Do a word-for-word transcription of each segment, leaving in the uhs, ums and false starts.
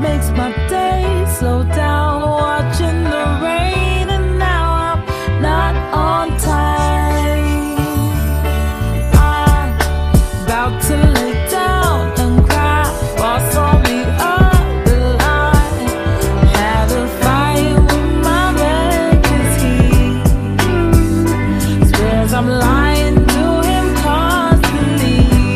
makes my day slow down. Watching the rain, and now I'm not on time. I'm about to lay down and cry while on the other line. Had a fight with my man 'cause he swears I'm lying to him constantly,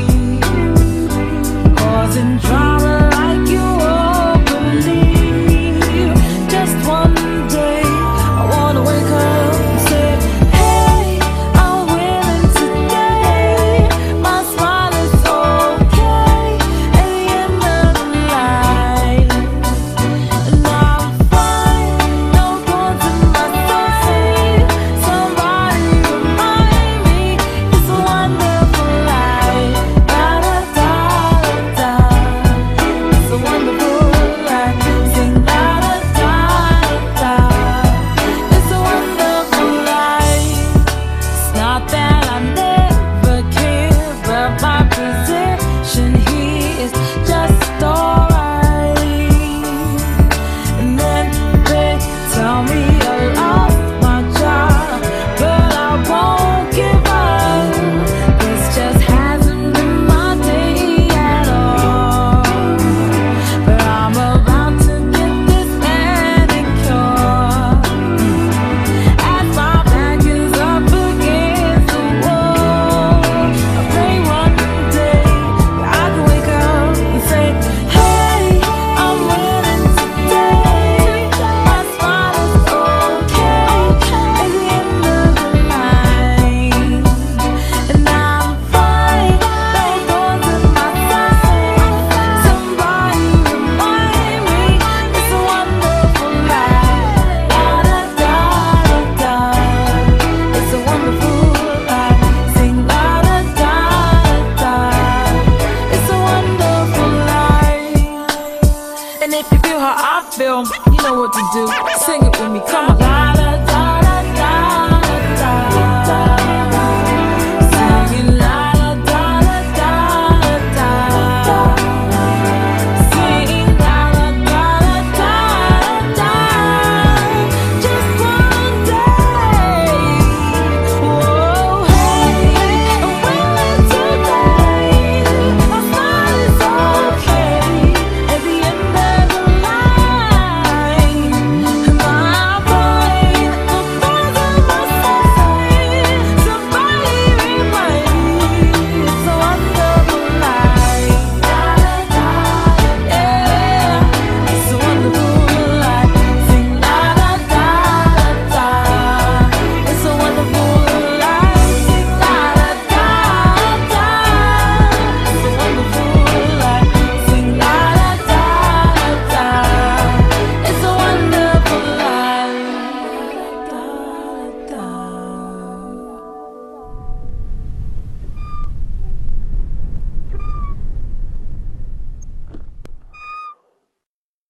causing drama like you won't believe. Just one day I wanna wake up and say, hey, I'm winning today. My smile is okay at the end of the night, and I'm fine. No thorns in my side. Somebody remind me it's a wonderful life. Da da da da. It's a wonderful life. Sing da da da da. It's a wonderful life. It's not that I never care, but my position here is just alright. And then they tell me I lost my job, but I won't give up. This just hasn't been my day at all. But I'm about to get this manicure as my back is up against the wall. I pray one day that I can wake up and say, hey, I'm winning today. My smile is okay at the end of the night, and I'm fine. No thorns in my side. Somebody remind me it's a wonderful life. Da da da da. It's a wonderful life. Sing la da da da. It's a wonderful life. And if you feel how I feel, you know what to do. Sing it with me, come on. La da